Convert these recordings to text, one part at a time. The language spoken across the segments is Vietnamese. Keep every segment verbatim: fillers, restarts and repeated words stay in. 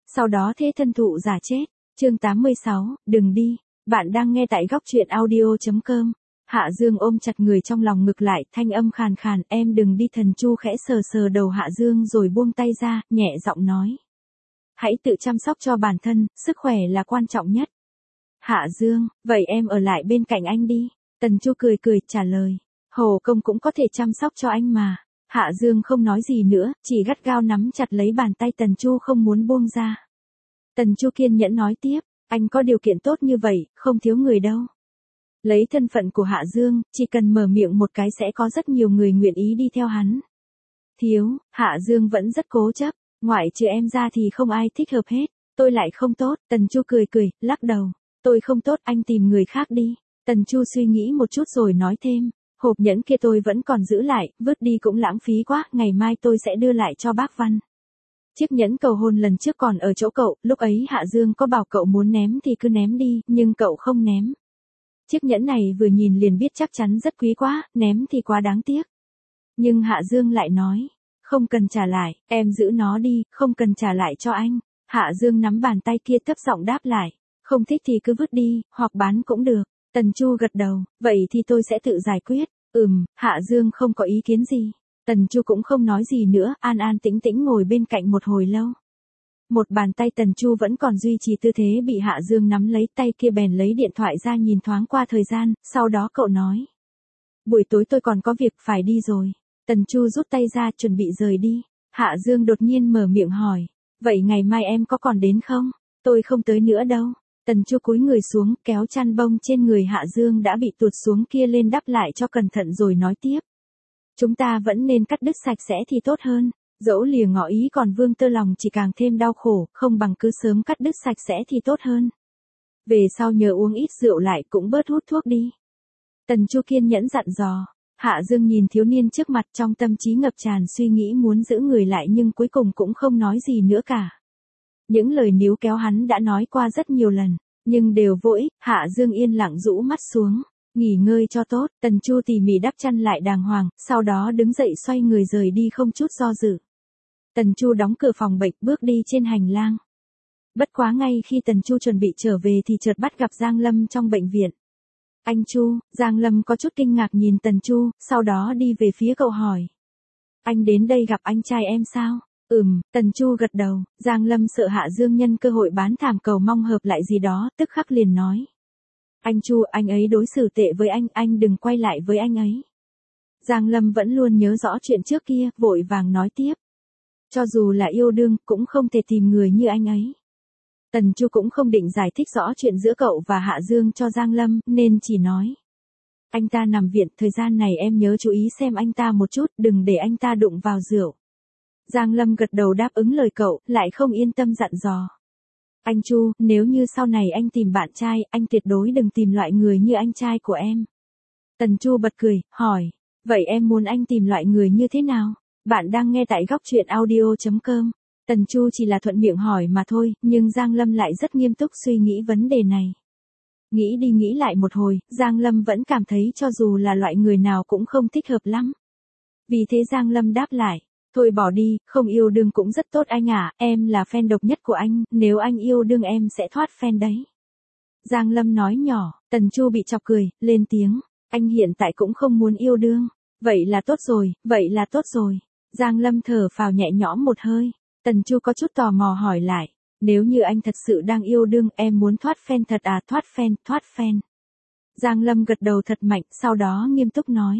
sau đó thế thân thụ giả chết. Chương tám mươi sáu, đừng đi. Bạn đang nghe tại góc truyện audio chấm com. Hạ Dương ôm chặt người trong lòng ngực lại, thanh âm khàn khàn, em đừng đi. Tần Chu khẽ sờ sờ đầu Hạ Dương rồi buông tay ra, nhẹ giọng nói. Hãy tự chăm sóc cho bản thân, sức khỏe là quan trọng nhất. Hạ Dương, vậy em ở lại bên cạnh anh đi. Tần Chu cười cười, trả lời. Hồ Công cũng có thể chăm sóc cho anh mà. Hạ Dương không nói gì nữa, chỉ gắt gao nắm chặt lấy bàn tay Tần Chu không muốn buông ra. Tần Chu kiên nhẫn nói tiếp, anh có điều kiện tốt như vậy, không thiếu người đâu. Lấy thân phận của Hạ Dương, chỉ cần mở miệng một cái sẽ có rất nhiều người nguyện ý đi theo hắn. Thiếu, Hạ Dương vẫn rất cố chấp, ngoại trừ em ra thì không ai thích hợp hết, tôi lại không tốt. Tần Chu cười cười, lắc đầu, tôi không tốt, anh tìm người khác đi. Tần Chu suy nghĩ một chút rồi nói thêm, hộp nhẫn kia tôi vẫn còn giữ lại, vứt đi cũng lãng phí quá, ngày mai tôi sẽ đưa lại cho bác Văn. Chiếc nhẫn cầu hôn lần trước còn ở chỗ cậu, lúc ấy Hạ Dương có bảo cậu muốn ném thì cứ ném đi, nhưng cậu không ném. Chiếc nhẫn này vừa nhìn liền biết chắc chắn rất quý quá, ném thì quá đáng tiếc. Nhưng Hạ Dương lại nói, không cần trả lại, em giữ nó đi, không cần trả lại cho anh. Hạ Dương nắm bàn tay kia thấp giọng đáp lại, không thích thì cứ vứt đi, hoặc bán cũng được. Tần Chu gật đầu, vậy thì tôi sẽ tự giải quyết. Ừm, Hạ Dương không có ý kiến gì. Tần Chu cũng không nói gì nữa, an an tĩnh tĩnh ngồi bên cạnh một hồi lâu. Một bàn tay Tần Chu vẫn còn duy trì tư thế bị Hạ Dương nắm lấy, tay kia bèn lấy điện thoại ra nhìn thoáng qua thời gian, sau đó cậu nói. Buổi tối tôi còn có việc phải đi rồi. Tần Chu rút tay ra chuẩn bị rời đi. Hạ Dương đột nhiên mở miệng hỏi, vậy ngày mai em có còn đến không? Tôi không tới nữa đâu. Tần Chu cúi người xuống, kéo chăn bông trên người Hạ Dương đã bị tuột xuống kia lên đắp lại cho cẩn thận rồi nói tiếp. Chúng ta vẫn nên cắt đứt sạch sẽ thì tốt hơn. Dẫu lìa ngỏ ý còn vương tơ lòng chỉ càng thêm đau khổ, không bằng cứ sớm cắt đứt sạch sẽ thì tốt hơn. Về sau nhớ uống ít rượu lại, cũng bớt hút thuốc đi. Tần Chu kiên nhẫn dặn dò. Hạ Dương nhìn thiếu niên trước mặt, trong tâm trí ngập tràn suy nghĩ muốn giữ người lại nhưng cuối cùng cũng không nói gì nữa cả. Những lời níu kéo hắn đã nói qua rất nhiều lần, nhưng đều vô ích. Hạ Dương yên lặng rũ mắt xuống, nghỉ ngơi cho tốt. Tần Chu tỉ mỉ đắp chăn lại đàng hoàng, sau đó đứng dậy xoay người rời đi không chút do dự. Tần Chu đóng cửa phòng bệnh, bước đi trên hành lang. Bất quá ngay khi Tần Chu chuẩn bị trở về thì chợt bắt gặp Giang Lâm trong bệnh viện. Anh Chu, Giang Lâm có chút kinh ngạc nhìn Tần Chu, sau đó đi về phía cậu hỏi. Anh đến đây gặp anh trai em sao? Ừm, Tần Chu gật đầu. Giang Lâm sợ Hạ Dương nhân cơ hội bán thảm cầu mong hợp lại gì đó, tức khắc liền nói. Anh Chu, anh ấy đối xử tệ với anh, anh đừng quay lại với anh ấy. Giang Lâm vẫn luôn nhớ rõ chuyện trước kia, vội vàng nói tiếp. Cho dù là yêu đương, cũng không thể tìm người như anh ấy. Tần Chu cũng không định giải thích rõ chuyện giữa cậu và Hạ Dương cho Giang Lâm, nên chỉ nói. Anh ta nằm viện, thời gian này em nhớ chú ý xem anh ta một chút, đừng để anh ta đụng vào rượu. Giang Lâm gật đầu đáp ứng lời cậu, lại không yên tâm dặn dò. Anh Chu, nếu như sau này anh tìm bạn trai, anh tuyệt đối đừng tìm loại người như anh trai của em. Tần Chu bật cười, hỏi. Vậy em muốn anh tìm loại người như thế nào? Bạn đang nghe tại góc truyện audio chấm com. Tần Chu chỉ là thuận miệng hỏi mà thôi, nhưng Giang Lâm lại rất nghiêm túc suy nghĩ vấn đề này. Nghĩ đi nghĩ lại một hồi, Giang Lâm vẫn cảm thấy cho dù là loại người nào cũng không thích hợp lắm. Vì thế Giang Lâm đáp lại. Thôi bỏ đi, không yêu đương cũng rất tốt anh à, em là fan độc nhất của anh, nếu anh yêu đương em sẽ thoát fan đấy. Giang Lâm nói nhỏ, Tần Chu bị chọc cười, lên tiếng, anh hiện tại cũng không muốn yêu đương. Vậy là tốt rồi, vậy là tốt rồi. Giang Lâm thở phào nhẹ nhõm một hơi. Tần Chu có chút tò mò hỏi lại, nếu như anh thật sự đang yêu đương, em muốn thoát fan thật à? Thoát fan, thoát fan. Giang Lâm gật đầu thật mạnh, sau đó nghiêm túc nói.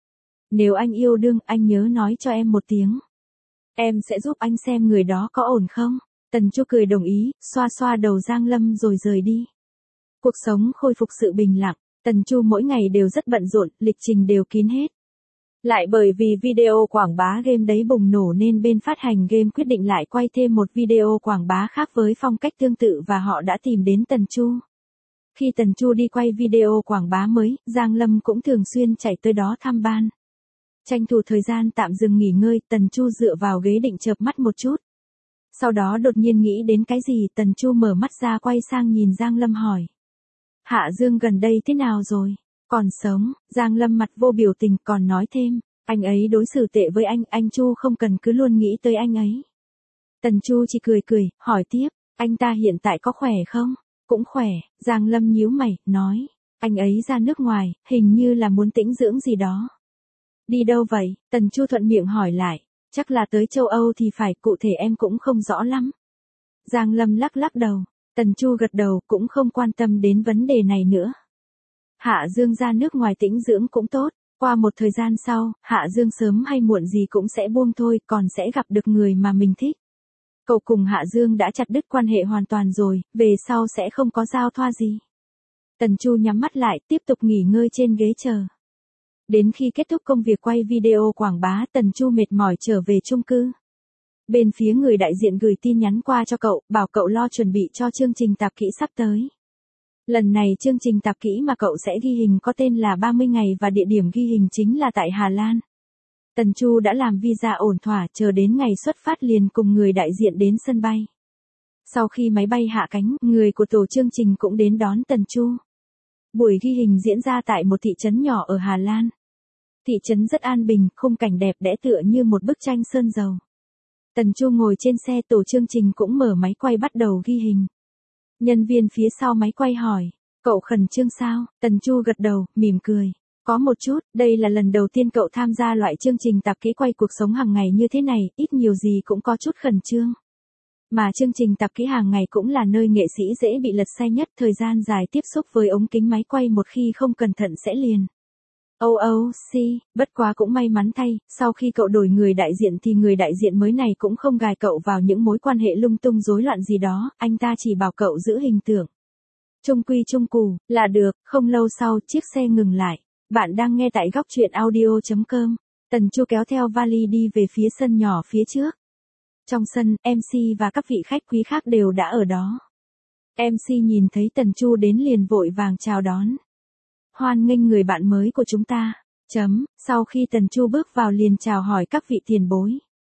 Nếu anh yêu đương, anh nhớ nói cho em một tiếng. Em sẽ giúp anh xem người đó có ổn không? Tần Chu cười đồng ý, xoa xoa đầu Giang Lâm rồi rời đi. Cuộc sống khôi phục sự bình lặng, Tần Chu mỗi ngày đều rất bận rộn, lịch trình đều kín hết. Lại bởi vì video quảng bá game đấy bùng nổ nên bên phát hành game quyết định lại quay thêm một video quảng bá khác với phong cách tương tự và họ đã tìm đến Tần Chu. Khi Tần Chu đi quay video quảng bá mới, Giang Lâm cũng thường xuyên chạy tới đó thăm ban. Tranh thủ thời gian tạm dừng nghỉ ngơi, Tần Chu dựa vào ghế định chợp mắt một chút. Sau đó đột nhiên nghĩ đến cái gì, Tần Chu mở mắt ra quay sang nhìn Giang Lâm hỏi. Hạ Dương gần đây thế nào rồi? Còn sống? Giang Lâm mặt vô biểu tình còn nói thêm, anh ấy đối xử tệ với anh, anh Chu không cần cứ luôn nghĩ tới anh ấy. Tần Chu chỉ cười cười, hỏi tiếp, Anh ta hiện tại có khỏe không? Cũng khỏe, Giang Lâm nhíu mày, nói. Anh ấy ra nước ngoài, hình như là muốn tĩnh dưỡng gì đó. Đi đâu vậy? Tần Chu thuận miệng hỏi lại. Chắc là tới châu Âu thì phải, cụ thể em cũng không rõ lắm. Giang Lâm lắc lắc đầu. Tần Chu gật đầu, cũng không quan tâm đến vấn đề này nữa. Hạ Dương ra nước ngoài tĩnh dưỡng cũng tốt. Qua một thời gian sau, Hạ Dương sớm hay muộn gì cũng sẽ buông thôi, còn sẽ gặp được người mà mình thích. Cậu cùng Hạ Dương đã chặt đứt quan hệ hoàn toàn rồi, về sau sẽ không có giao thoa gì. Tần Chu nhắm mắt lại, tiếp tục nghỉ ngơi trên ghế chờ. Đến khi kết thúc công việc quay video quảng bá, Tần Chu mệt mỏi trở về chung cư. Bên phía người đại diện gửi tin nhắn qua cho cậu, bảo cậu lo chuẩn bị cho chương trình tạp kỹ sắp tới. Lần này chương trình tạp kỹ mà cậu sẽ ghi hình có tên là ba mươi ngày và địa điểm ghi hình chính là tại Hà Lan. Tần Chu đã làm visa ổn thỏa, chờ đến ngày xuất phát liền cùng người đại diện đến sân bay. Sau khi máy bay hạ cánh, người của tổ chương trình cũng đến đón Tần Chu. Buổi ghi hình diễn ra tại một thị trấn nhỏ ở Hà Lan. Thị trấn rất an bình, khung cảnh đẹp đẽ tựa như một bức tranh sơn dầu. Tần Chu ngồi trên xe, tổ chương trình cũng mở máy quay bắt đầu ghi hình. Nhân viên phía sau máy quay hỏi, cậu khẩn trương sao? Tần Chu gật đầu, mỉm cười. Có một chút, đây là lần đầu tiên cậu tham gia loại chương trình tạp kỹ quay cuộc sống hàng ngày như thế này, ít nhiều gì cũng có chút khẩn trương. Mà chương trình tạp kỹ hàng ngày cũng là nơi nghệ sĩ dễ bị lật xe nhất, thời gian dài tiếp xúc với ống kính máy quay một khi không cẩn thận sẽ liền. Âu âu, si, bất quá cũng may mắn thay, sau khi cậu đổi người đại diện thì người đại diện mới này cũng không gài cậu vào những mối quan hệ lung tung rối loạn gì đó, anh ta chỉ bảo cậu giữ hình tượng. Trung quy trung cù, là được. Không lâu sau, chiếc xe ngừng lại. Bạn đang nghe tại góc truyện audio chấm com. Tần Chu kéo theo vali đi về phía sân nhỏ phía trước. Trong sân, em xê và các vị khách quý khác đều đã ở đó. em xê nhìn thấy Tần Chu đến liền vội vàng chào đón. Hoan nghênh người bạn mới của chúng ta. Chấm, sau khi Tần Chu bước vào liền chào hỏi các vị tiền bối.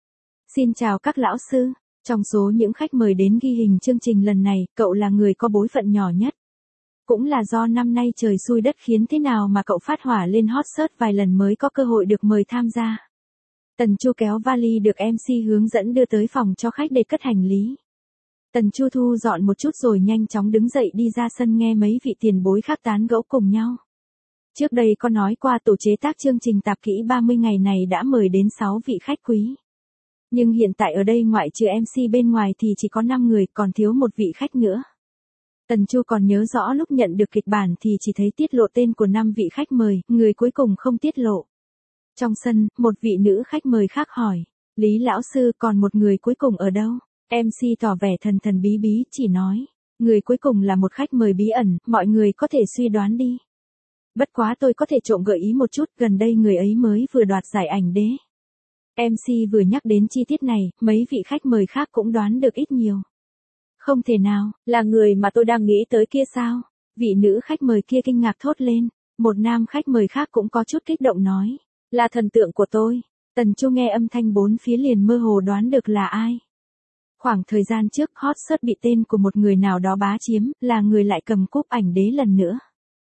Xin chào các lão sư. Trong số những khách mời đến ghi hình chương trình lần này, cậu là người có bối phận nhỏ nhất. Cũng là do năm nay trời xui đất khiến thế nào mà cậu phát hỏa lên hot search vài lần mới có cơ hội được mời tham gia. Tần Chu kéo vali được em xê hướng dẫn đưa tới phòng cho khách để cất hành lý. Tần Chu thu dọn một chút rồi nhanh chóng đứng dậy đi ra sân nghe mấy vị tiền bối khác tán gẫu cùng nhau. Trước đây có nói qua tổ chế tác chương trình tạp kỹ ba mươi ngày này đã mời đến sáu vị khách quý. Nhưng hiện tại ở đây ngoại trừ em xê bên ngoài thì chỉ có năm người, còn thiếu một vị khách nữa. Tần Chu còn nhớ rõ lúc nhận được kịch bản thì chỉ thấy tiết lộ tên của năm vị khách mời, người cuối cùng không tiết lộ. Trong sân, một vị nữ khách mời khác hỏi, Lý lão sư còn một người cuối cùng ở đâu? em xê tỏ vẻ thần thần bí bí, chỉ nói, người cuối cùng là một khách mời bí ẩn, mọi người có thể suy đoán đi. Bất quá tôi có thể trộm gợi ý một chút, gần đây người ấy mới vừa đoạt giải ảnh đế. em xê vừa nhắc đến chi tiết này, mấy vị khách mời khác cũng đoán được ít nhiều. Không thể nào, là người mà tôi đang nghĩ tới kia sao? Vị nữ khách mời kia kinh ngạc thốt lên. Một nam khách mời khác cũng có chút kích động nói, là thần tượng của tôi. Tần Chu nghe âm thanh bốn phía liền mơ hồ đoán được là ai. Khoảng thời gian trước hot search bị tên của một người nào đó bá chiếm, là người lại cầm cúp ảnh đế lần nữa.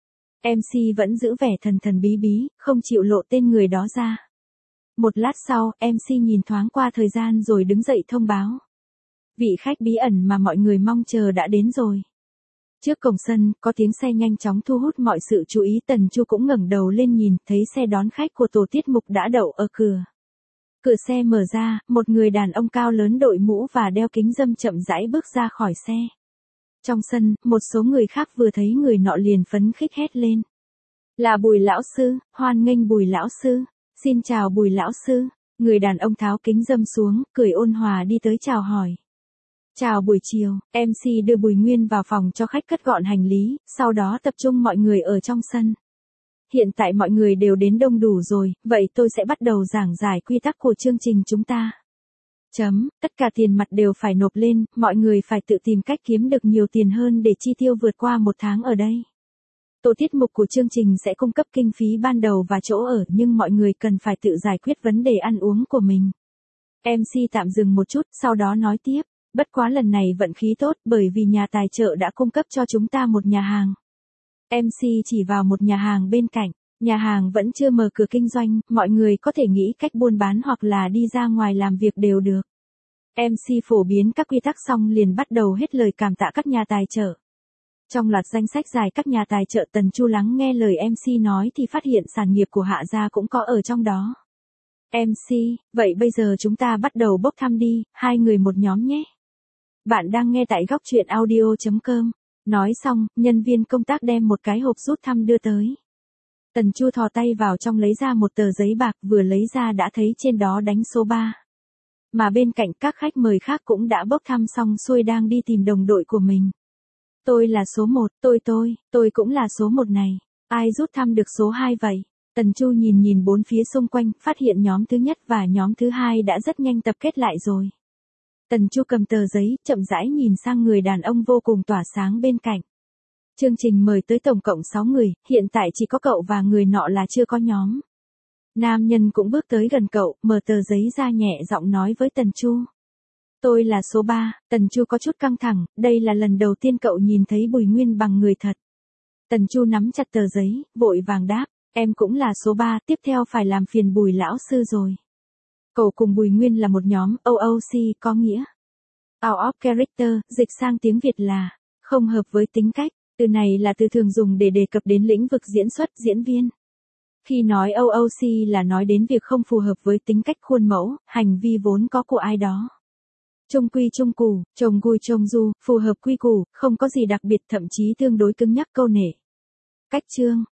em xê vẫn giữ vẻ thần thần bí bí, không chịu lộ tên người đó ra. Một lát sau, em xê nhìn thoáng qua thời gian rồi đứng dậy thông báo. Vị khách bí ẩn mà mọi người mong chờ đã đến rồi. Trước cổng sân, có tiếng xe nhanh chóng thu hút mọi sự chú ý. Tần Chu cũng ngẩng đầu lên nhìn, thấy xe đón khách của tổ tiết mục đã đậu ở cửa. Cửa xe mở ra, một người đàn ông cao lớn đội mũ và đeo kính râm chậm rãi bước ra khỏi xe. Trong sân, một số người khác vừa thấy người nọ liền phấn khích hét lên. Là Bùi lão sư, hoan nghênh Bùi lão sư. Xin chào Bùi lão sư. Người đàn ông tháo kính râm xuống, cười ôn hòa đi tới chào hỏi. Chào buổi chiều, em xê đưa Bùi Nguyên vào phòng cho khách cất gọn hành lý, sau đó tập trung mọi người ở trong sân. Hiện tại mọi người đều đến đông đủ rồi, vậy tôi sẽ bắt đầu giảng giải quy tắc của chương trình chúng ta. Chấm, tất cả tiền mặt đều phải nộp lên, mọi người phải tự tìm cách kiếm được nhiều tiền hơn để chi tiêu vượt qua một tháng ở đây. Tổ tiết mục của chương trình sẽ cung cấp kinh phí ban đầu và chỗ ở, nhưng mọi người cần phải tự giải quyết vấn đề ăn uống của mình. em xê tạm dừng một chút, sau đó nói tiếp. Bất quá lần này vận khí tốt bởi vì nhà tài trợ đã cung cấp cho chúng ta một nhà hàng. em xê chỉ vào một nhà hàng bên cạnh, nhà hàng vẫn chưa mở cửa kinh doanh, mọi người có thể nghĩ cách buôn bán hoặc là đi ra ngoài làm việc đều được. em xê phổ biến các quy tắc xong liền bắt đầu hết lời cảm tạ các nhà tài trợ. Trong loạt danh sách dài các nhà tài trợ, Tần Chu lắng nghe lời em xê nói thì phát hiện sản nghiệp của Hạ gia cũng có ở trong đó. em xê, vậy bây giờ chúng ta bắt đầu bốc thăm đi, hai người một nhóm nhé. Bạn đang nghe tại góc truyện audio chấm com. Nói xong, nhân viên công tác đem một cái hộp rút thăm đưa tới. Tần Chu thò tay vào trong lấy ra một tờ giấy bạc, vừa lấy ra đã thấy trên đó đánh số ba. Mà bên cạnh các khách mời khác cũng đã bốc thăm xong xuôi đang đi tìm đồng đội của mình. Tôi là số một, tôi tôi, tôi cũng là số một này. Ai rút thăm được số hai vậy? Tần Chu nhìn nhìn bốn phía xung quanh, phát hiện nhóm thứ nhất và nhóm thứ hai đã rất nhanh tập kết lại rồi. Tần Chu cầm tờ giấy, chậm rãi nhìn sang người đàn ông vô cùng tỏa sáng bên cạnh. Chương trình mời tới tổng cộng sáu người, hiện tại chỉ có cậu và người nọ là chưa có nhóm. Nam nhân cũng bước tới gần cậu, mở tờ giấy ra nhẹ giọng nói với Tần Chu. Tôi là số ba, Tần Chu có chút căng thẳng, đây là lần đầu tiên cậu nhìn thấy Bùi Nguyên bằng người thật. Tần Chu nắm chặt tờ giấy, vội vàng đáp, em cũng là số ba, tiếp theo phải làm phiền Bùi lão sư rồi. Cậu cùng Bùi Nguyên là một nhóm, o o xê có nghĩa out of character, dịch sang tiếng Việt là không hợp với tính cách. Từ này là từ thường dùng để đề cập đến lĩnh vực diễn xuất, diễn viên. Khi nói o o xê là nói đến việc không phù hợp với tính cách, khuôn mẫu, hành vi vốn có của ai đó. Trung quy trung củ, trông gui trông du, phù hợp quy củ, không có gì đặc biệt, thậm chí tương đối cứng nhắc, câu nệ. Cách chương,